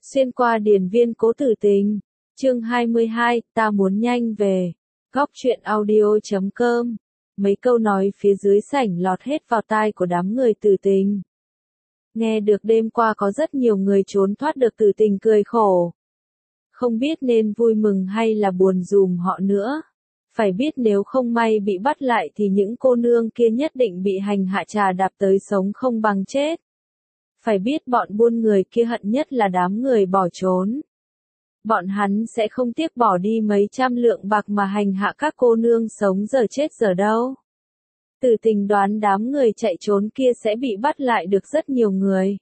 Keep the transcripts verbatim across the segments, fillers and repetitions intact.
Xuyên qua điền viên cố tử tình. Chương hai mươi hai, ta muốn nhanh về. Góc truyện audio chấm com. Mấy câu nói phía dưới sảnh lọt hết vào tai của đám người tử tình. Nghe được đêm qua có rất nhiều người trốn thoát được tử tình cười khổ. Không biết nên vui mừng hay là buồn dùm họ nữa. Phải biết nếu không may bị bắt lại thì những cô nương kia nhất định bị hành hạ trà đạp tới sống không bằng chết. Phải biết bọn buôn người kia hận nhất là đám người bỏ trốn. Bọn hắn sẽ không tiếc bỏ đi mấy trăm lượng bạc mà hành hạ các cô nương sống giờ chết giờ đâu. Tử tình đoán đám người chạy trốn kia sẽ bị bắt lại được rất nhiều người.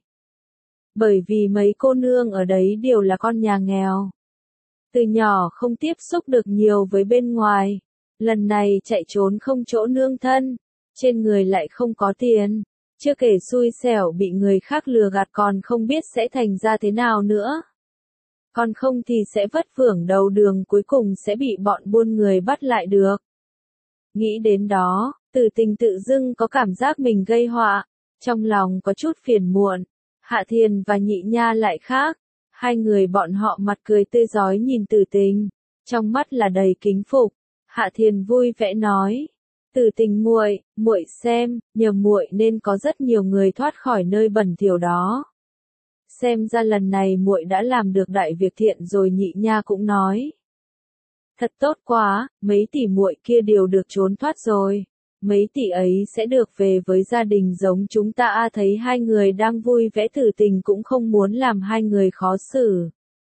Bởi vì mấy cô nương ở đấy đều là con nhà nghèo. Từ nhỏ không tiếp xúc được nhiều với bên ngoài. Lần này chạy trốn không chỗ nương thân. Trên người lại không có tiền. Chưa kể xui xẻo bị người khác lừa gạt còn không biết sẽ thành ra thế nào nữa. Còn không thì sẽ vất vưởng đầu đường cuối cùng sẽ bị bọn buôn người bắt lại được. Nghĩ đến đó, Tử tình tự dưng có cảm giác mình gây họa. Trong lòng có chút phiền muộn. Hạ Thiền và Nhị Nha lại khác. Hai người bọn họ mặt cười tươi rói nhìn Tử tình. Trong mắt là đầy kính phục. Hạ Thiền vui vẻ nói. Tử tình muội, muội xem, nhờ muội nên có rất nhiều người thoát khỏi nơi bẩn thỉu đó. Xem ra lần này muội đã làm được đại việc thiện rồi. Nhị Nha cũng nói. Thật tốt quá, mấy tỷ muội kia đều được trốn thoát rồi. Mấy tỷ ấy sẽ được về với gia đình giống chúng ta. À, thấy hai người đang vui vẻ Tử tình cũng không muốn làm hai người khó xử.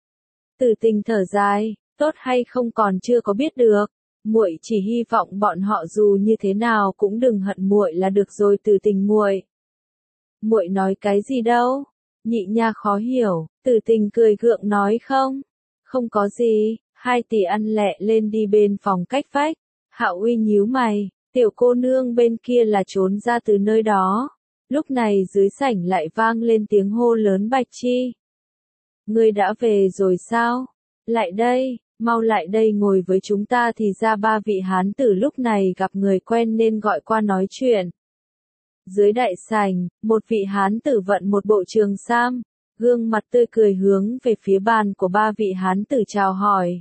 Tử tình thở dài, tốt hay không còn chưa có biết được. Muội chỉ hy vọng bọn họ dù như thế nào cũng đừng hận muội là được rồi. Tử tình muội. Muội nói cái gì đâu? Nhị Nha khó hiểu. Tử tình cười gượng nói không. Không có gì. Hai tỷ ăn lẹ lên đi bên phòng cách vách. Hạo Uy nhíu mày. Tiểu cô nương bên kia là trốn ra từ nơi đó. Lúc này dưới sảnh lại vang lên tiếng hô lớn Bạch Chi. Ngươi đã về rồi sao? Lại đây. Mau lại đây ngồi với chúng ta. Thì ra ba vị hán tử lúc này gặp người quen nên gọi qua nói chuyện. Dưới đại sảnh, một vị hán tử vận một bộ trường sam, gương mặt tươi cười hướng về phía bàn của ba vị hán tử chào hỏi.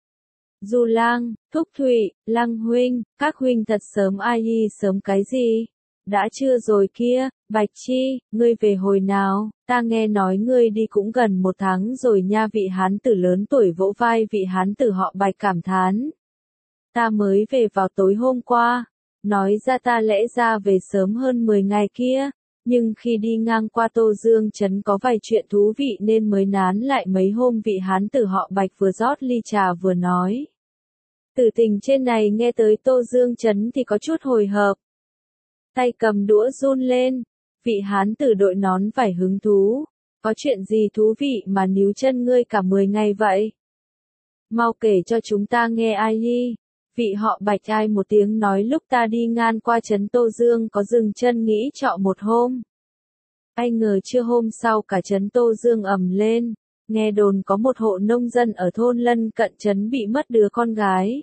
Du Lang, Thúc Thụy, Lăng huynh, các huynh thật sớm ai y sớm cái gì? Đã trưa rồi kia, Bạch Chi, ngươi về hồi nào? Ta nghe nói ngươi đi cũng gần một tháng rồi nha. Vị hán tử lớn tuổi vỗ vai vị hán tử họ Bạch cảm thán. Ta mới về vào tối hôm qua. Nói ra ta lẽ ra về sớm hơn mười ngày kia. Nhưng khi đi ngang qua Tô Dương Trấn có vài chuyện thú vị nên mới nán lại mấy hôm. Vị hán tử họ Bạch vừa rót ly trà vừa nói. Tử tình trên này nghe tới Tô Dương Trấn thì có chút hồi hộp. Tay cầm đũa run lên. Vị hán tử đội nón vải hứng thú. Có chuyện gì thú vị mà níu chân ngươi cả mười ngày vậy? Mau kể cho chúng ta nghe ai đi. Vị họ Bạch ai một tiếng nói lúc ta đi ngang qua trấn Tô Dương có dừng chân nghỉ trọ một hôm. Ai ngờ trưa hôm sau cả trấn Tô Dương ầm lên. Nghe đồn có một hộ nông dân ở thôn lân cận trấn bị mất đứa con gái.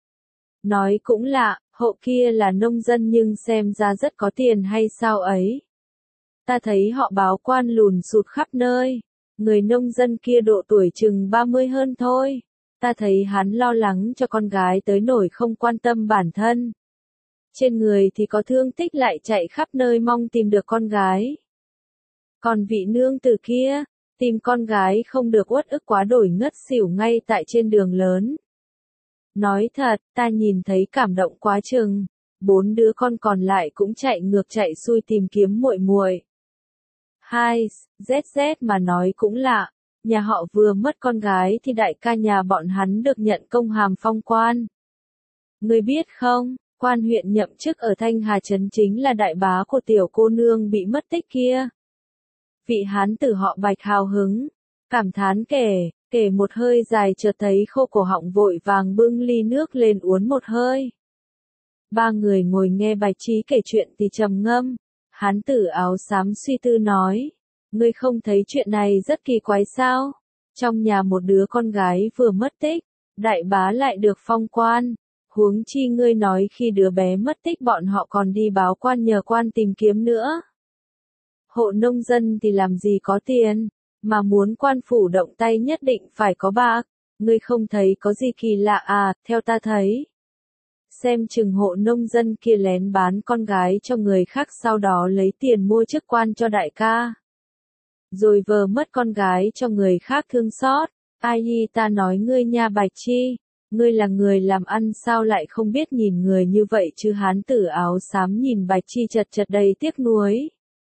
Nói cũng lạ, hộ kia là nông dân nhưng xem ra rất có tiền hay sao ấy. Ta thấy họ báo quan lùn sụt khắp nơi. Người nông dân kia độ tuổi chừng ba mươi hơn thôi. Ta thấy hắn lo lắng cho con gái tới nỗi không quan tâm bản thân. Trên người thì có thương tích lại chạy khắp nơi mong tìm được con gái. Còn vị nương tử kia, tìm con gái không được uất ức quá đổi ngất xỉu ngay tại trên đường lớn. Nói thật, ta nhìn thấy cảm động quá chừng. Bốn đứa con còn lại cũng chạy ngược chạy xuôi tìm kiếm muội muội. Hai, zét zét mà nói cũng lạ. Nhà họ vừa mất con gái thì đại ca nhà bọn hắn được nhận công hàm phong quan. Ngươi biết không, quan huyện nhậm chức ở Thanh Hà Trấn chính là đại bá của tiểu cô nương bị mất tích kia. Vị hán tử họ Bạch hào hứng, cảm thán kể, kể một hơi dài chợt thấy khô cổ họng vội vàng bưng ly nước lên uống một hơi. Ba người ngồi nghe Bạch Trí kể chuyện thì trầm ngâm, hán tử áo xám suy tư nói. Ngươi không thấy chuyện này rất kỳ quái sao? Trong nhà một đứa con gái vừa mất tích, đại bá lại được phong quan. Huống chi ngươi nói khi đứa bé mất tích bọn họ còn đi báo quan nhờ quan tìm kiếm nữa. Hộ nông dân thì làm gì có tiền, Mà muốn quan phủ động tay nhất định phải có bạc, ngươi không thấy có gì kỳ lạ à, theo ta thấy. Xem chừng hộ nông dân kia lén bán con gái cho người khác sau đó lấy tiền mua chức quan cho đại ca. Rồi vờ mất con gái cho người khác thương xót. Ai hi ta nói ngươi nha Bạch Chi, ngươi là người làm ăn sao lại không biết nhìn người như vậy chứ. Hán tử áo xám nhìn Bạch Chi chật chật đầy tiếc nuối.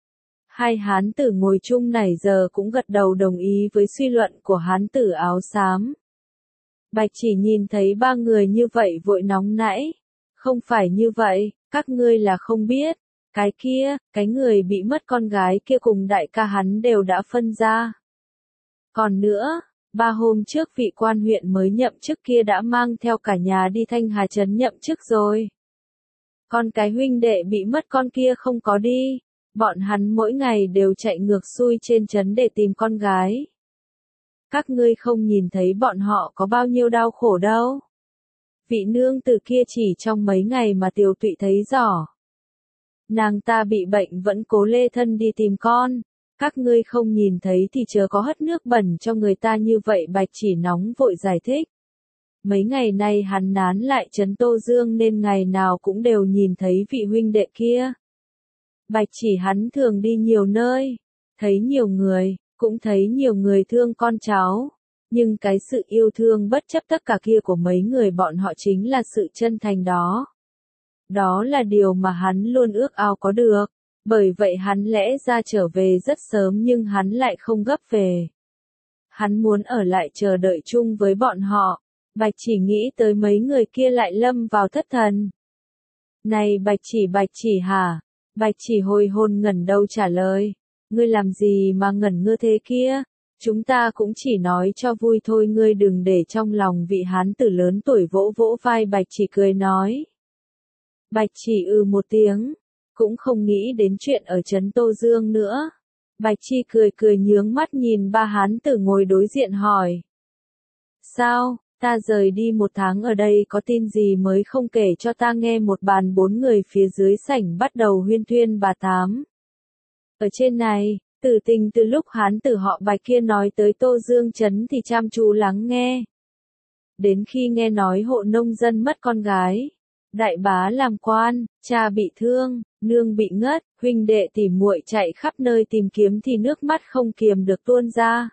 Hai hán tử ngồi chung nãy giờ cũng gật đầu đồng ý với suy luận của hán tử áo xám. Bạch Chỉ nhìn thấy ba người như vậy vội nóng nảy. Không phải như vậy, các ngươi là không biết. Cái kia, cái người bị mất con gái kia cùng đại ca hắn đều đã phân ra. Còn nữa, ba hôm trước vị quan huyện mới nhậm chức kia đã mang theo cả nhà đi Thanh Hà trấn nhậm chức rồi. Còn cái huynh đệ bị mất con kia không có đi. Bọn hắn mỗi ngày đều chạy ngược xuôi trên trấn để tìm con gái. Các ngươi không nhìn thấy bọn họ có bao nhiêu đau khổ đâu. Vị nương từ kia chỉ trong mấy ngày mà Tiều Tụy thấy rõ. Nàng ta bị bệnh vẫn cố lê thân đi tìm con. Các ngươi không nhìn thấy thì chớ có hất nước bẩn cho người ta như vậy. Bạch Chỉ nóng vội giải thích. Mấy ngày nay hắn nán lại trấn Tô Dương nên ngày nào cũng đều nhìn thấy vị huynh đệ kia. Bạch Chỉ hắn thường đi nhiều nơi, thấy nhiều người, cũng thấy nhiều người thương con cháu. Nhưng cái sự yêu thương bất chấp tất cả kia của mấy người bọn họ chính là sự chân thành đó. Đó là điều mà hắn luôn ước ao có được. Bởi vậy hắn lẽ ra trở về rất sớm nhưng hắn lại không gấp về. Hắn muốn ở lại chờ đợi chung với bọn họ. Bạch Chỉ nghĩ tới mấy người kia lại lâm vào thất thần. Này Bạch Chỉ Bạch Chỉ hả? Bạch Chỉ hồi hồn ngẩn đầu trả lời. Ngươi làm gì mà ngẩn ngơ thế kia? Chúng ta cũng chỉ nói cho vui thôi, ngươi đừng để trong lòng. Vị hán tử lớn tuổi vỗ vỗ vai Bạch Chỉ cười nói. Bạch Chỉ ừ một tiếng, cũng không nghĩ đến chuyện ở trấn Tô Dương nữa. Bạch Chi cười cười nhướng mắt nhìn ba hán tử ngồi đối diện hỏi. Sao, ta rời đi một tháng ở đây có tin gì mới không kể cho ta nghe? Một bàn bốn người phía dưới sảnh bắt đầu huyên thuyên bà tám. Ở trên này, Tử Tình từ lúc hán tử họ Bạch kia nói tới Tô Dương trấn thì chăm chú lắng nghe. Đến khi nghe nói hộ nông dân mất con gái, đại bá làm quan, cha bị thương, nương bị ngất, huynh đệ tỉ muội chạy khắp nơi tìm kiếm thì nước mắt không kiềm được tuôn ra.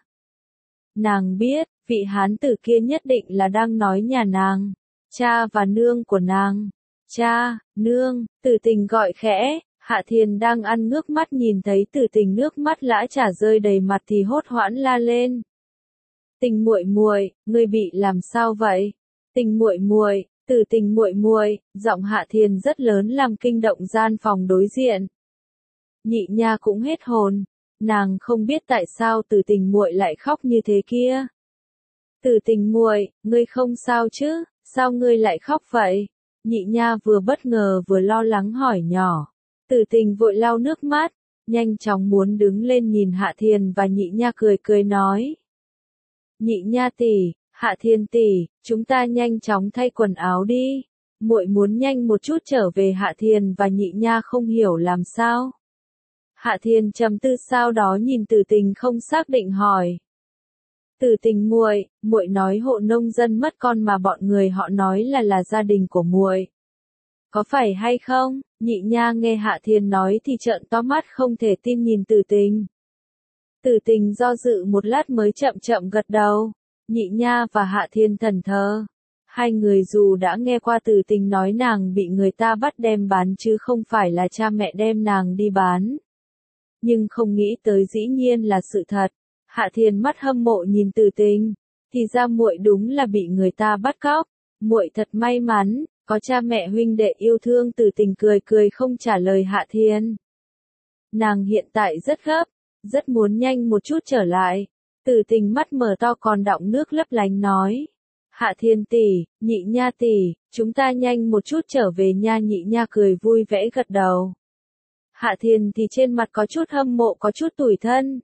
Nàng biết, vị hán tử kia nhất định là đang nói nhà nàng, cha và nương của nàng. Cha, nương, Tử Tình gọi khẽ. Hạ Thiền đang ăn ngước mắt nhìn thấy Tử Tình nước mắt lã chả rơi đầy mặt thì hốt hoảng la lên. Tình muội muội, ngươi bị làm sao vậy? Tình muội muội, Tử Tình muội muội, giọng Hạ Thiền rất lớn làm kinh động gian phòng đối diện. Nhị nha cũng hết hồn, nàng không biết tại sao Tử Tình muội lại khóc như thế kia. Tử Tình muội, ngươi không sao chứ? Sao ngươi lại khóc vậy? Nhị nha vừa bất ngờ vừa lo lắng hỏi nhỏ. Tử Tình vội lau nước mắt, nhanh chóng muốn đứng lên nhìn Hạ Thiền và Nhị nha cười cười nói. Nhị nha tỷ, Hạ Thiền tỷ, chúng ta nhanh chóng thay quần áo đi. Muội muốn nhanh một chút trở về. Hạ Thiền và Nhị nha không hiểu làm sao. Hạ Thiền trầm tư sau đó nhìn Tử Tình không xác định hỏi. Tử Tình muội, muội nói hộ nông dân mất con mà bọn người họ nói là là gia đình của muội. Có phải hay không? Nhị nha nghe Hạ Thiền nói thì trợn to mắt không thể tin nhìn Tử Tình. Tử Tình do dự một lát mới chậm chậm gật đầu. Nhị nha và Hạ Thiền thần thờ. Hai người dù đã nghe qua Tử Tình nói nàng bị người ta bắt đem bán chứ không phải là cha mẹ đem nàng đi bán. Nhưng không nghĩ tới dĩ nhiên là sự thật. Hạ Thiền mắt hâm mộ nhìn Tử Tình. Thì ra muội đúng là bị người ta bắt cóc. Muội thật may mắn. Có cha mẹ huynh đệ yêu thương. Tử Tình cười cười không trả lời Hạ Thiền. Nàng hiện tại rất gấp, rất muốn nhanh một chút trở lại. Tử Tình mắt mở to còn đọng nước lấp lánh nói. Hạ Thiền tỷ, Nhị nha tỷ, chúng ta nhanh một chút trở về nha. Nhị nha cười vui vẻ gật đầu. Hạ Thiền thì trên mặt có chút hâm mộ có chút tủi thân.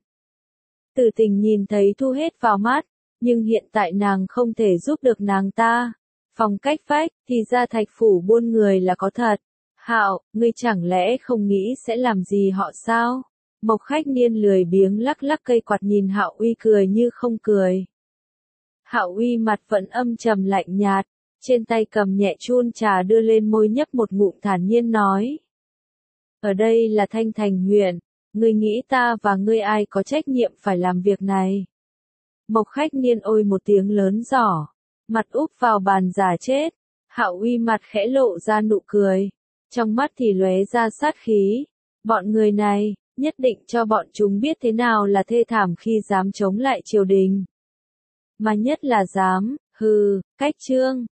Tử Tình nhìn thấy thu hết vào mắt, nhưng hiện tại nàng không thể giúp được nàng ta. Phong cách vách, thì ra Thạch phủ buôn người là có thật. Hạo, ngươi chẳng lẽ không nghĩ sẽ làm gì họ sao? Mộc Khách Niên lười biếng lắc lắc cây quạt nhìn Hạo Uy cười như không cười. Hạo Uy mặt vẫn âm trầm lạnh nhạt, trên tay cầm nhẹ chun trà đưa lên môi nhấp một ngụm thản nhiên nói. Ở đây là Thanh Thành huyện, ngươi nghĩ ta và ngươi ai có trách nhiệm phải làm việc này? Mộc Khách Niên ôi một tiếng lớn giỏ, mặt úp vào bàn giả chết, Hạo Uy mặt khẽ lộ ra nụ cười, trong mắt thì lóe ra sát khí, bọn người này, nhất định cho bọn chúng biết thế nào là thê thảm khi dám chống lại triều đình. Mà nhất là dám, hừ, cách trương.